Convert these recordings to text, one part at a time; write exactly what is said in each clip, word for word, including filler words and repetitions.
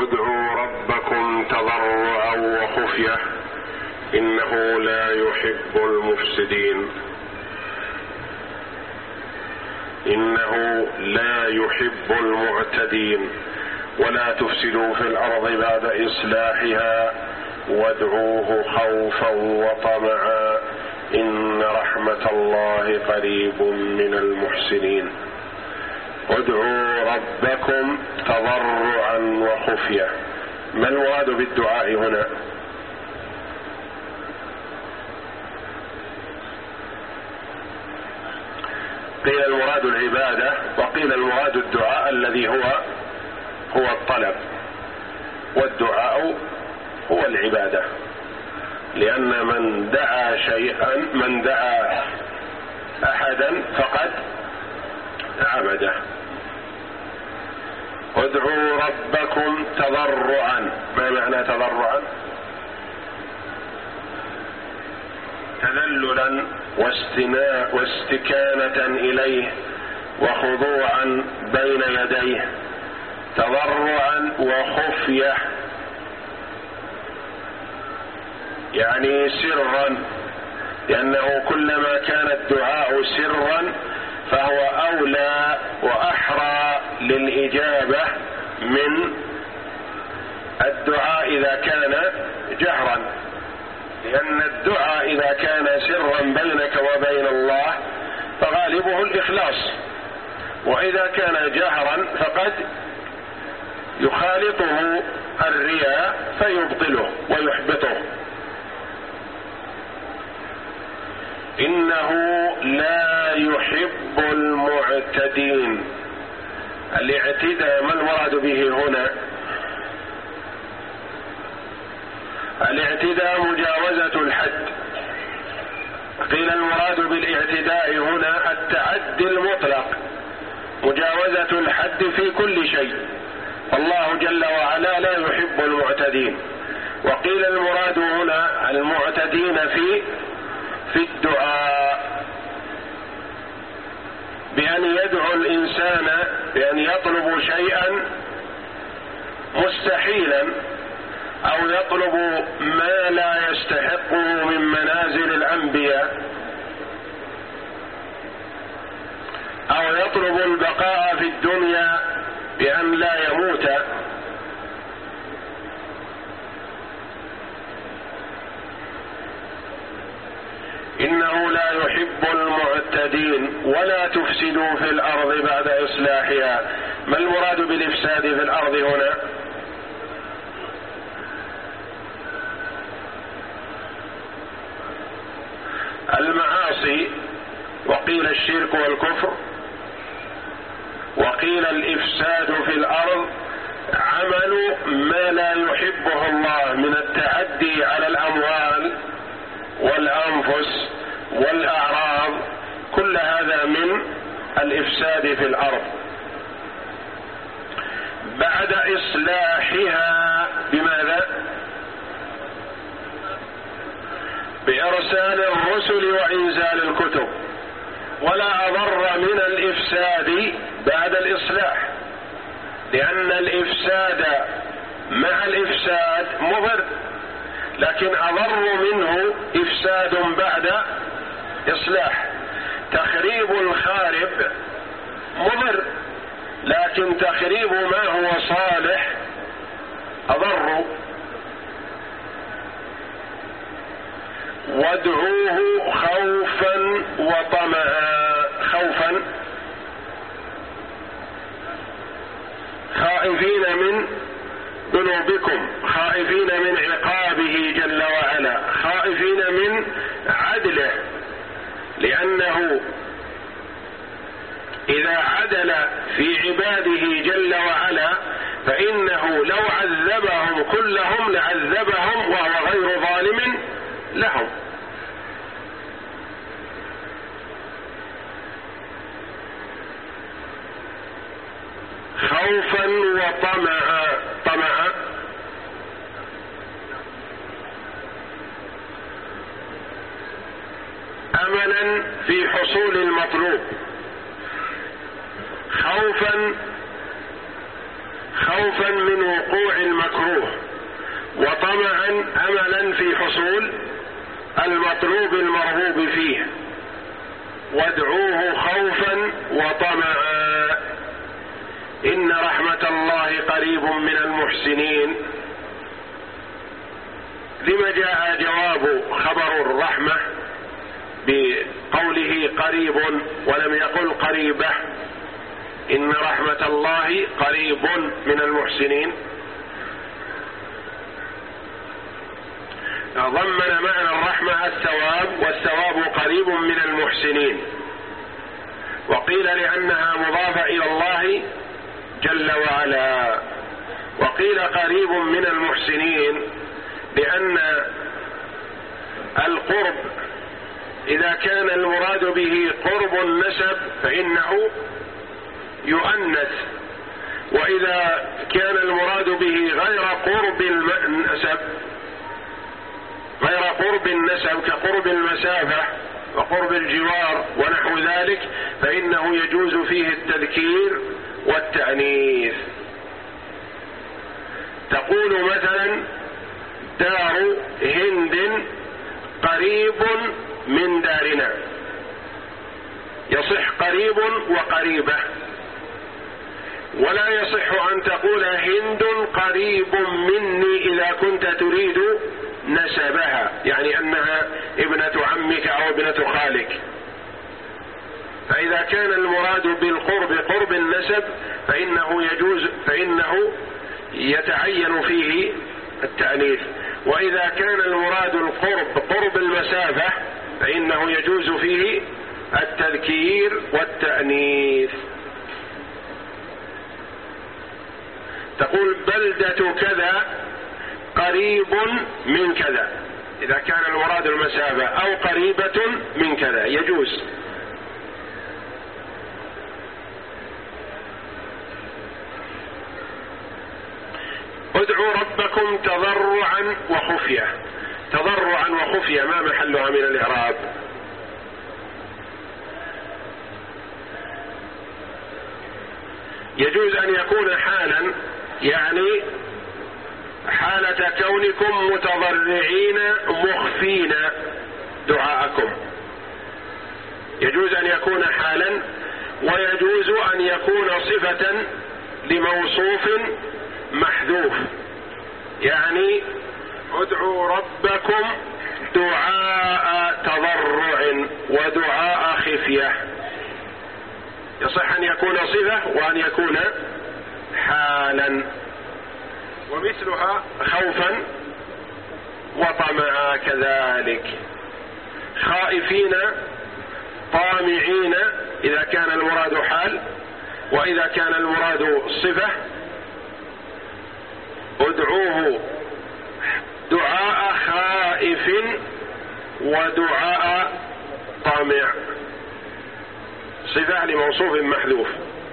ادعوا ربكم تضرعا وخفية إنه لا يحب المفسدين إنه لا يحب المعتدين ولا تفسدوا في الأرض بعد إصلاحها وادعوه خوفا وطمعا إن رحمة الله قريب من المحسنين. ادعوا ربكم تضرعا وخفية. ما المراد بالدعاء هنا؟ قيل المراد العبادة، وقيل المراد الدعاء الذي هو هو الطلب، والدعاء هو العبادة، لأن من دعا شيئا من دعا أحدا فقد عبده. ادعوا ربكم تضرعا. ما معنى تضرعا؟ تذللا واستناء واستكانة إليه وخضوعا بين يديه، تضرعا وخفية يعني سرا، لأنه كلما كان الدعاء سرا فهو أولى وأحرى للإجابة من الدعاء إذا كان جهرا، لأن الدعاء إذا كان سرا بينك وبين الله فغالبه الإخلاص، وإذا كان جهرا فقد يخالطه الرياء فيبطله ويحبطه. إنه لا يحب المعتدين. الاعتداء ما المراد به هنا؟ الاعتداء مجاوزة الحد. قيل المراد بالاعتداء هنا التعدي المطلق، مجاوزة الحد في كل شيء، الله جل وعلا لا يحب المعتدين. وقيل المراد هنا المعتدين في في الدعاء، بأن يدعو الإنسان بأن يطلب شيئا مستحيلا أو يطلب ما لا يستحقه من منازل الأنبياء، أو يطلب البقاء في الدنيا بأن لا يموت، إنه لا يحب المعتدين ولا تفسدوا في الأرض بعد إصلاحها. ما المراد بالإفساد في الأرض هنا؟ المعاصي، وقيل الشرك والكفر، وقيل الإفساد في الأرض عمل ما لا يحبه الله من التعدي على الأموال والأنفس والأعراض، كل هذا من الإفساد في الأرض بعد إصلاحها. بماذا؟ بإرسال الرسل وإنزال الكتب. ولا أضر من الإفساد بعد الإصلاح، لأن الإفساد مع الإفساد مضر، لكن أضر منه إفساد بعد إصلاح. تخريب الخارب مضر، لكن تخريب ما هو صالح أضر. وادعوه خوفا وطمعا. خوفا خائفين من ذنوبكم، خائفين من عقابه جل وعلا، خائفين من عدله، لأنه إذا عدل في عباده جل وعلا فإنه لو عذبهم كلهم لعذبهم وهو غير ظالم لهم. خوفا وطمعا. طمعا املا في حصول المطلوب. خوفا خوفا خوفا من وقوع المكروه وطمعا أملا في حصول المطلوب المرغوب فيه، وادعوه خوفا وطمعا إن رحمة الله قريب من المحسنين. لما جاء جواب خبر الرحمة بقوله قريب ولم يقل قريبة؟ إن رحمة الله قريب من المحسنين. ضمن معنى الرحمة الثواب، والثواب قريب من المحسنين. وقيل لأنها مضافة إلى الله جل وعلا، وقيل قريب من المحسنين لأن القرب إذا كان المراد به قرب النسب فإنه يؤنث، وإذا كان المراد به غير قرب النسب غير قرب النسب كقرب المسافة وقرب الجوار ونحو ذلك فإنه يجوز فيه التذكير والتأنيث. تقول مثلا دار هند قريب من دارنا، يصح قريب وقريبة، ولا يصح أن تقول هند قريب مني إذا كنت تريد نسبها، يعني أنها ابنة عمك أو ابنة خالك. فإذا كان المراد بالقرب قرب النسب فإنه يجوز فإنه يتعين فيه التأنيث، وإذا كان المراد القرب قرب المسافة فإنه يجوز فيه التذكير والتأنيث. تقول بلدة كذا قريب من كذا إذا كان المراد المسافة، أو قريبة من كذا يجوز. ادعوا ربكم تضرعا وخفية. تضرعا وخفية ما محلها من الإعراب؟ يجوز أن يكون حالا، يعني حالة كونكم متضرعين مخفين دعاءكم، يجوز أن يكون حالا، ويجوز أن يكون صفة لموصوف محذوف، يعني ادعوا ربكم دعاء تضرع ودعاء خفية. يصح أن يكون صفة وأن يكون حالا. ومثلها خوفا وطمعا كذلك، خائفين طامعين إذا كان المراد حال، وإذا كان المراد صفة ادعوه دعاء خائف ودعاء طامع، صفة لموصوف محذوف.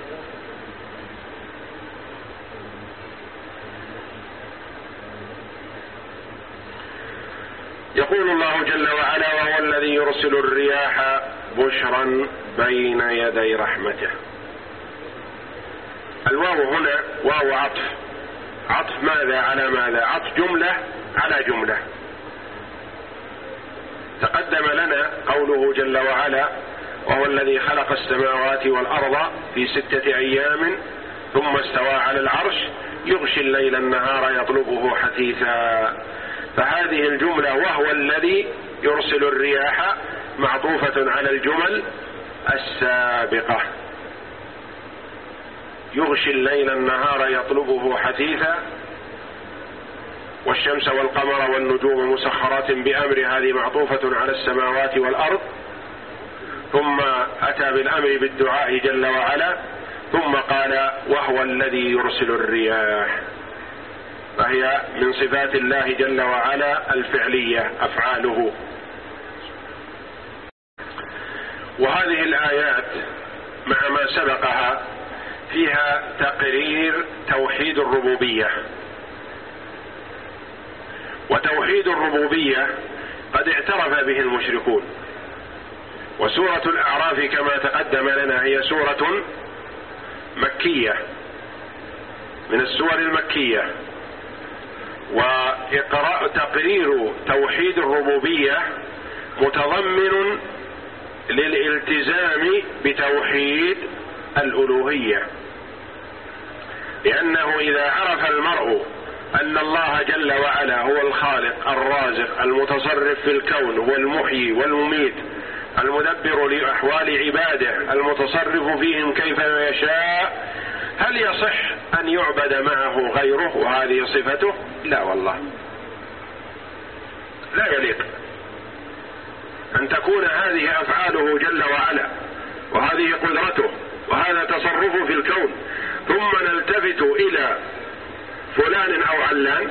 يقول الله جل وعلا وهو الذي يرسل الرياح بشرا بين يدي رحمته. الواو هنا واو عطف، عطف ماذا على ماذا؟ عطف جملة على جملة. تقدم لنا قوله جل وعلا وهو الذي خلق السماوات والأرض في ستة أيام ثم استوى على العرش يغشي الليل النهار يطلبه حثيثا. فهذه الجملة وهو الذي يرسل الرياح معطوفة على الجمل السابقة. يغشي الليل النهار يطلبه حثيثا، والشمس والقمر والنجوم مسخرات بأمر، هذه معطوفة على السماوات والأرض. ثم أتى بالأمر بالدعاء جل وعلا، ثم قال وهو الذي يرسل الرياح، فهي من صفات الله جل وعلا الفعلية، أفعاله. وهذه الآيات مع ما سبقها فيها تقرير توحيد الربوبية. وتوحيد الربوبية قد اعترف به المشركون. وسورة الأعراف كما تقدم لنا هي سورة مكية، من السور المكية، وإقراء تقرير توحيد الربوبية متضمن للالتزام بتوحيد الألوهية، لأنه إذا عرف المرء أن الله جل وعلا هو الخالق الرازق المتصرف في الكون، هو المحيي والمميت المدبر لأحوال عباده المتصرف فيهم كيف يشاء، هل يصح أن يعبد معه غيره وهذه صفته؟ لا والله، لا يليق أن تكون هذه أفعاله جل وعلا وهذه قدرته وهذا تصرفه في الكون، ثم نلتفت إلى فلان أو علان.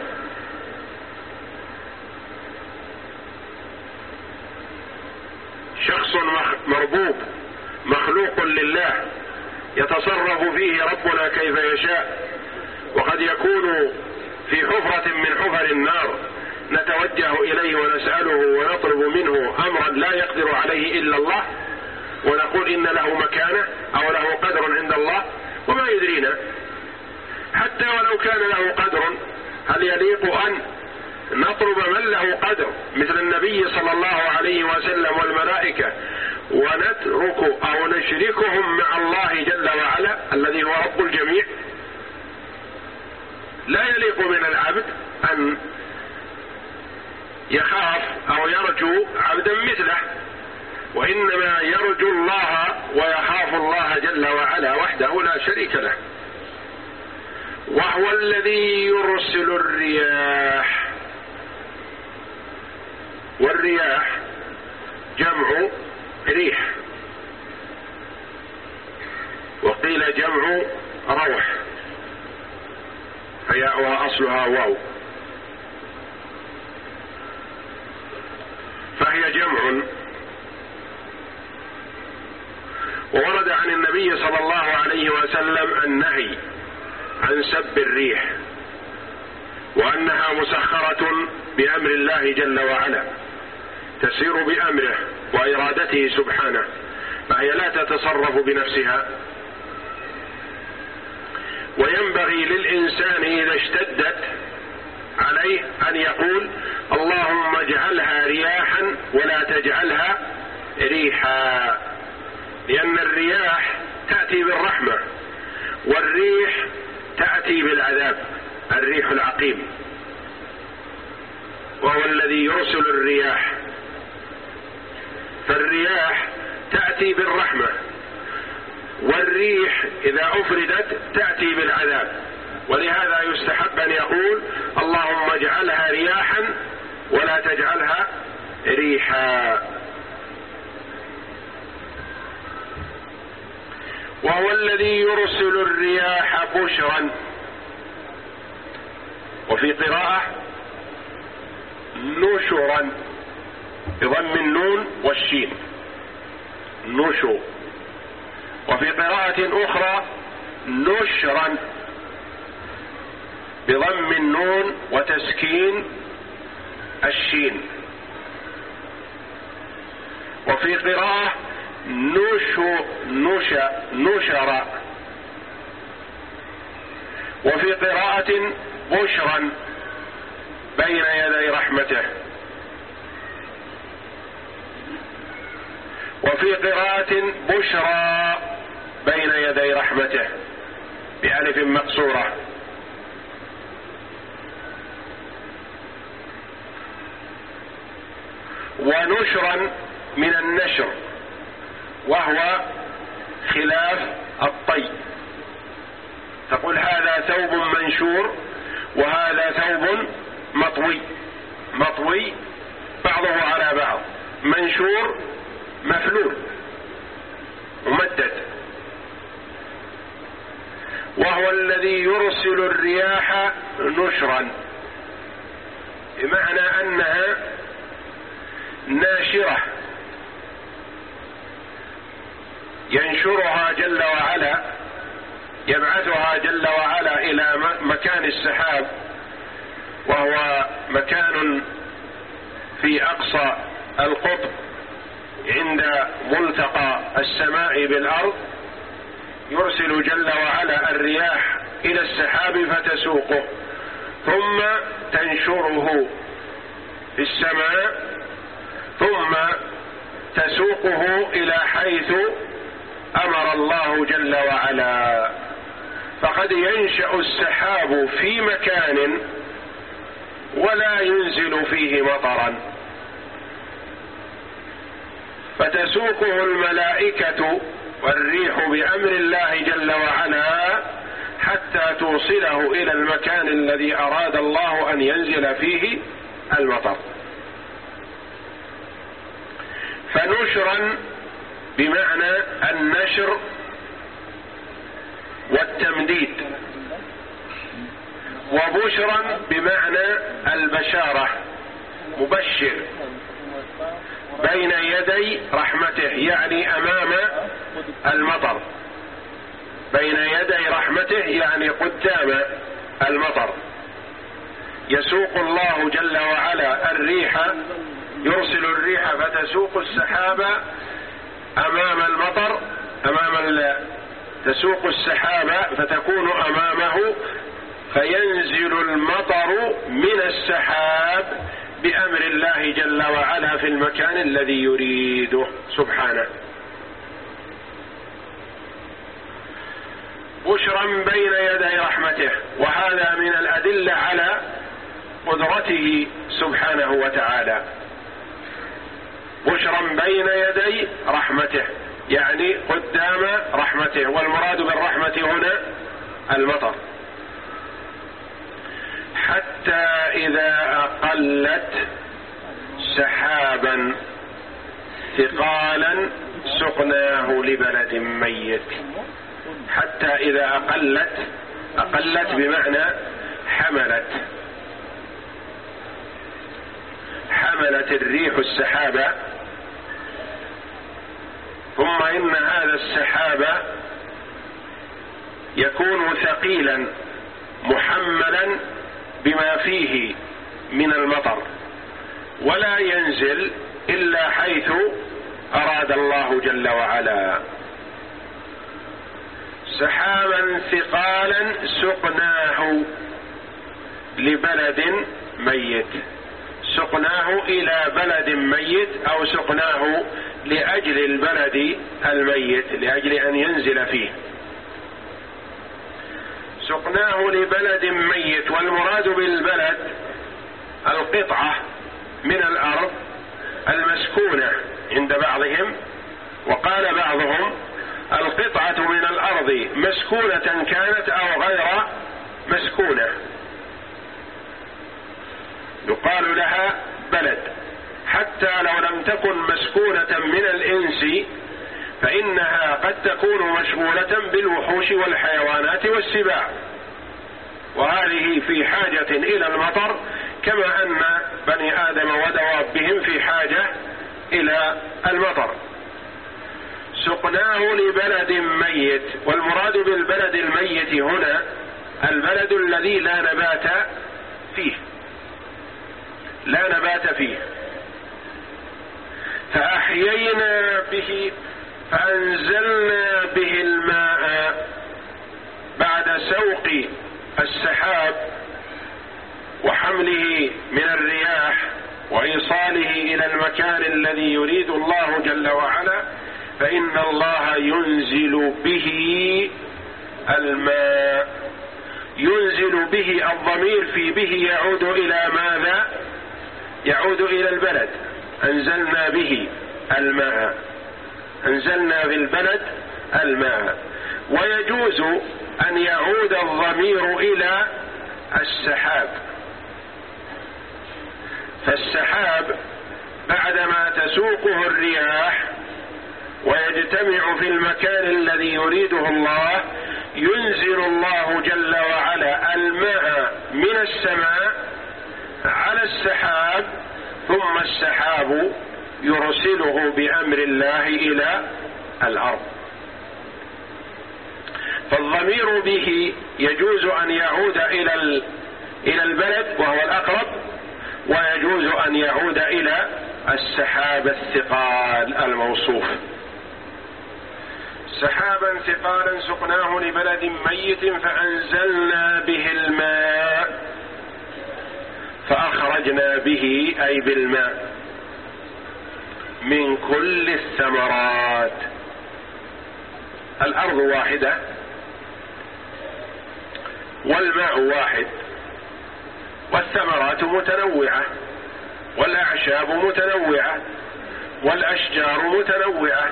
شخص مربوب مخلوق لله يتصرف فيه ربنا كيف يشاء، وقد يكون في حفرة من حفر النار نتوجه إليه ونسأله ونطلب منه أمرا لا يقدر عليه إلا الله، ونقول إن له مكانة أو له قدر عند الله وما يدرينا. حتى ولو كان له قدر، هل يليق أن نطلب من له قدر مثل النبي صلى الله عليه وسلم والملائكة ونترك أو نشركهم مع الله جل وعلا الذي هو رب الجميع؟ لا يليق من العبد أن يخاف أو يرجو عبدا مثله، وإنما يرجو الله ويخاف الله جل وعلا وحده لا شريك له. وهو الذي يرسل الرياح، والرياح جمع ريح، وقيل جمع روح، فياؤها أصلها واو، فهي جمع. وورد عن النبي صلى الله عليه وسلم النهي عن سب الريح، وأنها مسخرة بأمر الله جل وعلا، تسير بأمره وإرادته سبحانه، فهي لا تتصرف بنفسها. وينبغي للإنسان إذا اشتدت عليه أن يقول اللهم اجعلها رياحا ولا تجعلها ريحا، لأن الرياح تأتي بالرحمة والريح تأتي بالعذاب، الريح العقيم. وهو الذي يرسل الرياح، فالرياح تأتي بالرحمة، والريح إذا أفردت تأتي بالعذاب، ولهذا يستحب أن يقول اللهم اجعلها رياحا ولا تجعلها ريحا. وهو الذي يرسل الرياح بشرا، وفي قراءة نشرا بضم النون والشين، نشو. وفي قراءة أخرى نشرا بضم النون وتسكين الشين. وفي قراءة نشو نشا نشر. وفي قراءة بشرا بين يدي رحمته. وفي قراءة بشرى بين يدي رحمته بألف مقصورة. ونشرا من النشر، وهو خلاف الطي، تقول هذا ثوب منشور وهذا ثوب مطوي، مطوي بعضه على بعض، منشور مفلول ممدد. وهو الذي يرسل الرياح نشرا، بمعنى أنها ناشرة ينشرها جل وعلا، يبعثها جل وعلا إلى مكان السحاب، وهو مكان في أقصى القطب عند ملتقى السماء بالأرض. يرسل جل وعلا الرياح إلى السحاب فتسوقه، ثم تنشره في السماء، ثم تسوقه إلى حيث أمر الله جل وعلا. فقد ينشأ السحاب في مكان ولا ينزل فيه مطرا، فتسوقه الملائكة والريح بأمر الله جل وعلا حتى توصله إلى المكان الذي أراد الله أن ينزل فيه المطر. فنشرا بمعنى النشر والتمديد، وبشرا بمعنى البشارة، مبشر بين يدي رحمته، يعني أمام المطر، بين يدي رحمته يعني قدام المطر. يسوق الله جل وعلا الريح، يرسل الريح فتسوق السحاب أمام المطر، أمام تسوق السحاب فتكون أمامه، فينزل المطر من السحاب بأمر الله جل وعلا في المكان الذي يريده سبحانه. بشرا بين يدي رحمته، وهذا من الأدلة على قدرته سبحانه وتعالى. بشرا بين يدي رحمته يعني قدام رحمته، والمراد بالرحمة هنا المطر. حتى إذا أقلت سحابا ثقالا سقناه لبلد ميت. حتى إذا أقلت، أقلت بمعنى حملت، حملت الريح السحابة، ثم إن هذا السحاب يكون ثقيلا محملا بما فيه من المطر، ولا ينزل إلا حيث أراد الله جل وعلا. سحابا ثقالا سقناه لبلد ميت، سقناه إلى بلد ميت أو سقناه لأجل البلد الميت، لأجل أن ينزل فيه. سقناه لبلد ميت، والمراد بالبلد القطعة من الأرض المسكونة عند بعضهم، وقال بعضهم القطعة من الأرض مسكونة كانت أو غير مسكونة، يقال لها بلد، حتى لو لم تكن مسكونة من الإنس فإنها قد تكون مشغولة بالوحوش والحيوانات والسباع، وهذه في حاجة إلى المطر، كما أن بني آدم ودوابهم في حاجة إلى المطر. سقناه لبلد ميت، والمراد بالبلد الميت هنا البلد الذي لا نبات فيه، لا نبات فيه. فأحيينا به، فأنزلنا به الماء بعد سوق السحاب وحمله من الرياح وإيصاله إلى المكان الذي يريد الله جل وعلا، فإن الله ينزل به الماء. ينزل به، الضمير في به يعود إلى ماذا؟ يعود إلى البلد. أنزلنا به الماء، أنزلنا في البلد الماء. ويجوز أن يعود الضمير إلى السحاب، فالسحاب بعدما تسوقه الرياح ويجتمع في المكان الذي يريده الله، ينزل الله جل وعلا الماء من السماء على السحاب، ثم السحاب يرسله بأمر الله إلى الأرض. فالضمير به يجوز أن يعود إلى إلى البلد وهو الأقرب، ويجوز أن يعود إلى السحاب الثقال الموصوف. سحابا ثقالا سقناه لبلد ميت فأنزلنا به الماء فأخرجنا به أي بالماء من كل الثمرات. الأرض واحدة والماء واحد والثمرات متنوعة والأعشاب متنوعة والأشجار متنوعة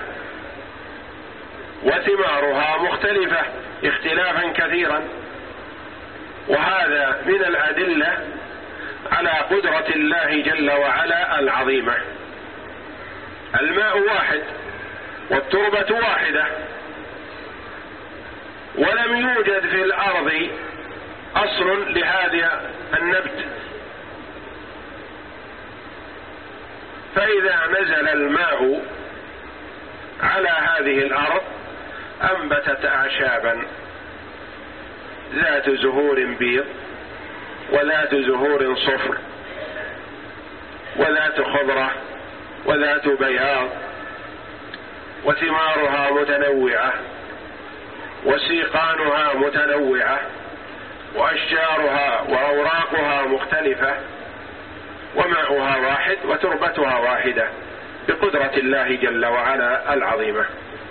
وثمارها مختلفة اختلافا كثيرا، وهذا من الأدلة على قدرة الله جل وعلا العظيمة. الماء واحد والتربة واحدة، ولم يوجد في الأرض أصل لهذا النبت، فإذا نزل الماء على هذه الأرض أنبتت أعشابا ذات زهور بيض وذات زهور صفر وذات خضرة وذات بياض، وثمارها متنوعة وسيقانها متنوعة وأشجارها وأوراقها مختلفة، وماؤها واحد وتربتها واحدة بقدرة الله جل وعلا العظيمة.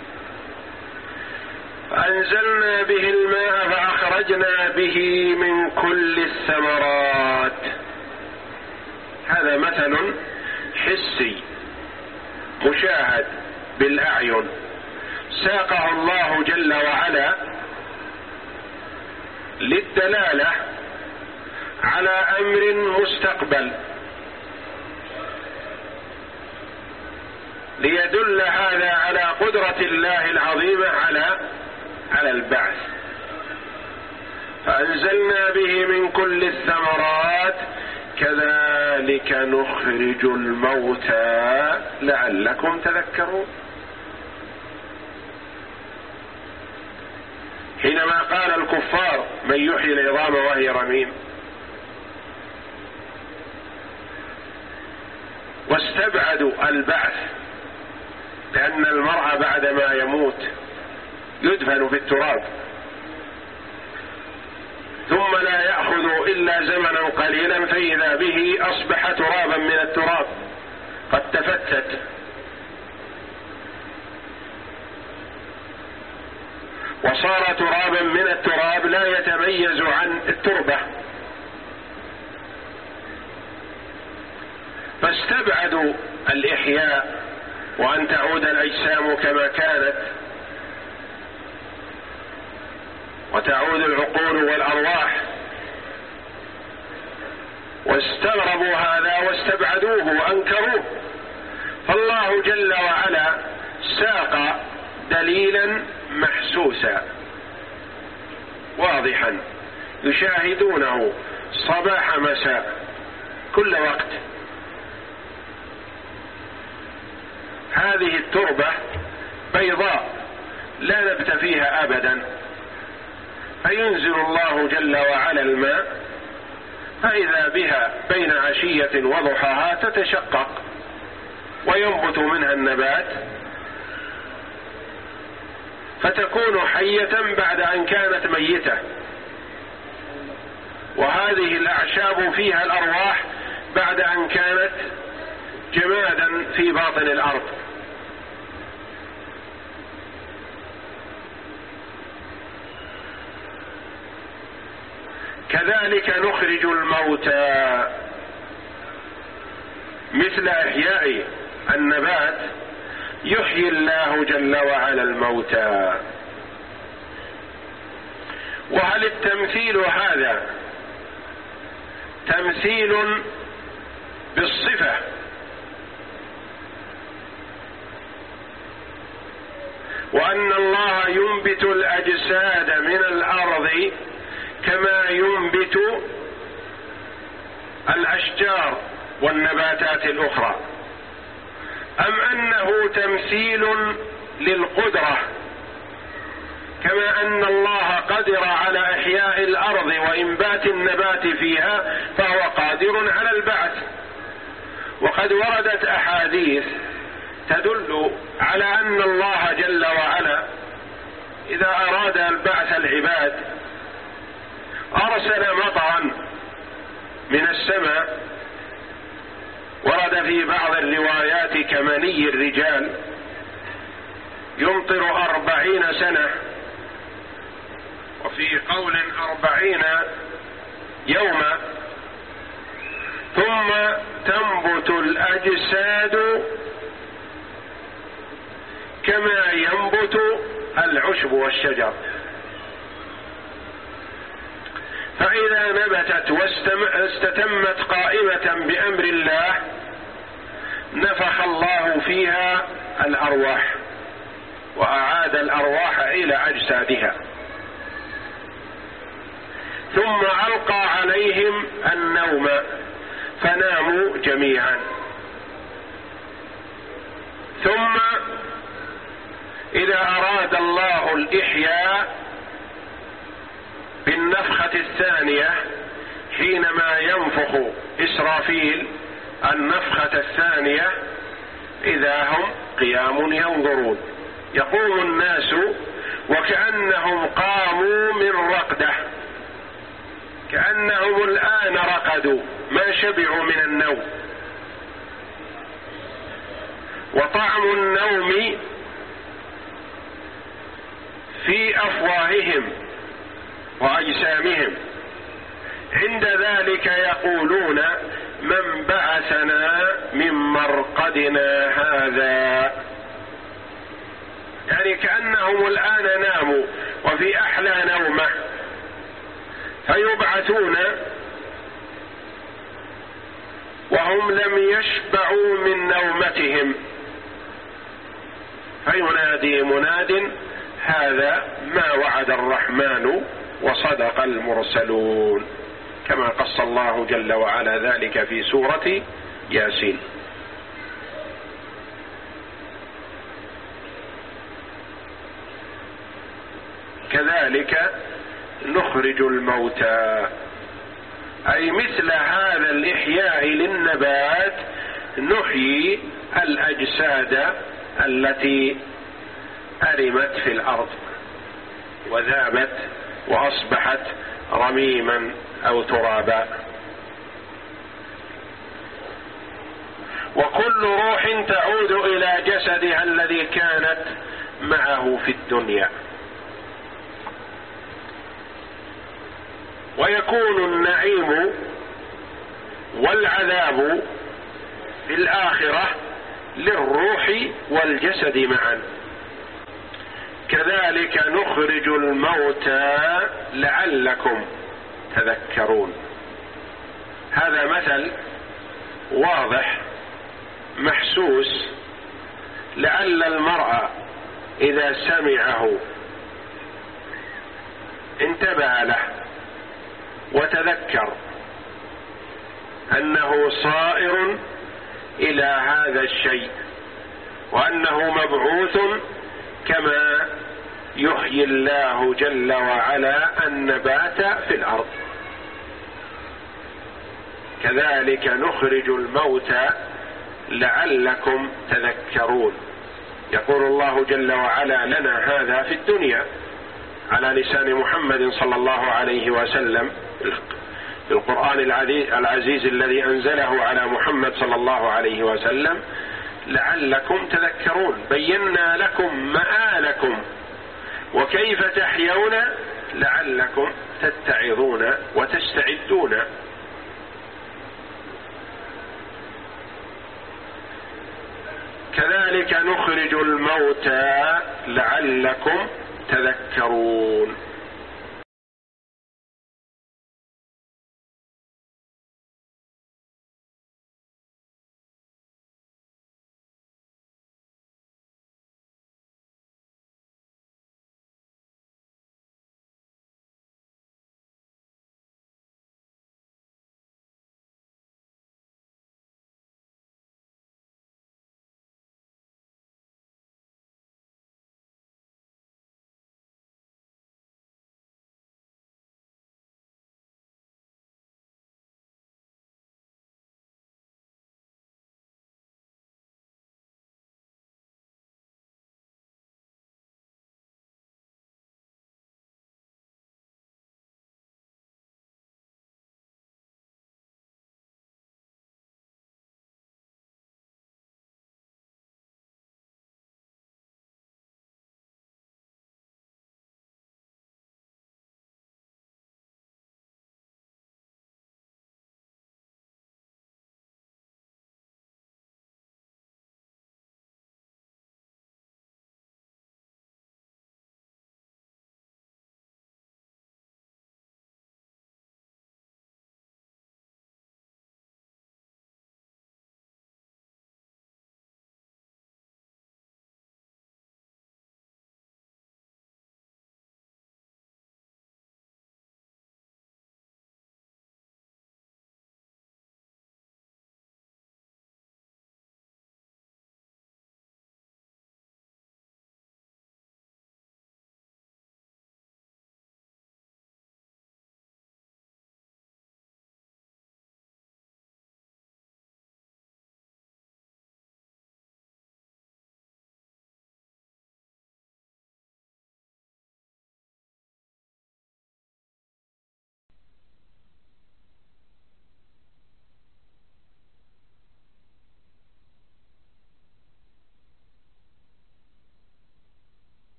فأنزلنا به الماء فأخرجنا به من كل الثمرات. هذا مثل حسي مشاهد بالأعين ساقه الله جل وعلا للدلالة على أمر مستقبل، ليدل هذا على قدرة الله العظيمة على على البعث. فأنزلنا به من كل الثمرات كذلك نخرج الموتى لعلكم تذكرون. حينما قال الكفار من يحيي العظام وهي رميم، واستبعدوا البعث، لأن المرء بعدما يموت يدفن في التراب ثم لا يأخذ إلا زمنا قليلا فإذا به أصبح ترابا من التراب قد تفتت. وصار ترابا من التراب لا يتميز عن التربة، فاستبعدوا الإحياء وأن تعود الأجسام كما كانت وتعود العقول والأرواح، واستغربوا هذا واستبعدوه وأنكروه. فالله جل وعلا ساق دليلا محسوسا واضحا يشاهدونه صباح مساء كل وقت. هذه التربة بيضاء لا نبت فيها أبدا، فينزل الله جل وعلا الماء فإذا بها بين عشية وضحاها تتشقق وينبت منها النبات فتكون حية بعد أن كانت ميتة. وهذه الأعشاب فيها الأرواح بعد أن كانت جمادا في باطن الأرض. كذلك نخرج الموتى، مثل إحياء النبات يحيي الله جل وعلا الموتى. وهل التمثيل هذا تمثيل بالصفة وأن الله ينبت الأجساد من الأرض كما ينبت الأشجار والنباتات الأخرى، أم أنه تمثيل للقدرة كما أن الله قدر على إحياء الأرض وإنبات النبات فيها فهو قادر على البعث؟ وقد وردت أحاديث تدل على أن الله جل وعلا إذا أراد البعث العباد أرسل مطرا من السماء، ورد في بعض الروايات كمني الرجال، يمطر أربعين سنة، وفي قول أربعين يوما، ثم تنبت الأجساد كما ينبت العشب والشجر، فإذا نبتت واستتمت قائمة بأمر الله نفخ الله فيها الأرواح وأعاد الأرواح إلى أجسادها، ثم ألقى عليهم النوم فناموا جميعا، ثم إذا أراد الله الإحياء بالنفخة الثانية حينما ينفخ إسرافيل النفخة الثانية إذا هم قيام ينظرون، يقوم الناس وكأنهم قاموا من رقدة، كأنهم الآن رقدوا ما شبعوا من النوم، وطعم النوم في أفواههم وأجسامهم، عند ذلك يقولون من بعثنا من مرقدنا هذا، يعني كأنهم الآن ناموا وفي أحلى نومة، فيبعثون وهم لم يشبعوا من نومتهم، فينادي مناد هذا ما وعد الرحمن وصدق المرسلون، كما قص الله جل وعلا ذلك في سورة ياسين. كذلك نخرج الموتى، أي مثل هذا الإحياء للنبات نحيي الأجساد التي أرمت في الأرض وذابت وأصبحت رميما أو ترابا. وكل روح تعود إلى جسدها الذي كانت معه في الدنيا، ويكون النعيم والعذاب في الآخرة للروح والجسد معا. كذلك نخرج الموتى لعلكم تذكرون. هذا مثل واضح محسوس، لعل المرء إذا سمعه انتبه له وتذكر أنه صائر إلى هذا الشيء، وأنه مبعوث كما يحيي الله جل وعلا النبات في الأرض. كذلك نخرج الموتى لعلكم تذكرون. يقول الله جل وعلا لنا هذا في الدنيا على لسان محمد صلى الله عليه وسلم في القرآن العزيز الذي أنزله على محمد صلى الله عليه وسلم، لعلكم تذكرون، بينا لكم مآلكم وكيف تحيون لعلكم تتعظون وتستعدون. كذلك نخرج الموتى لعلكم تذكرون.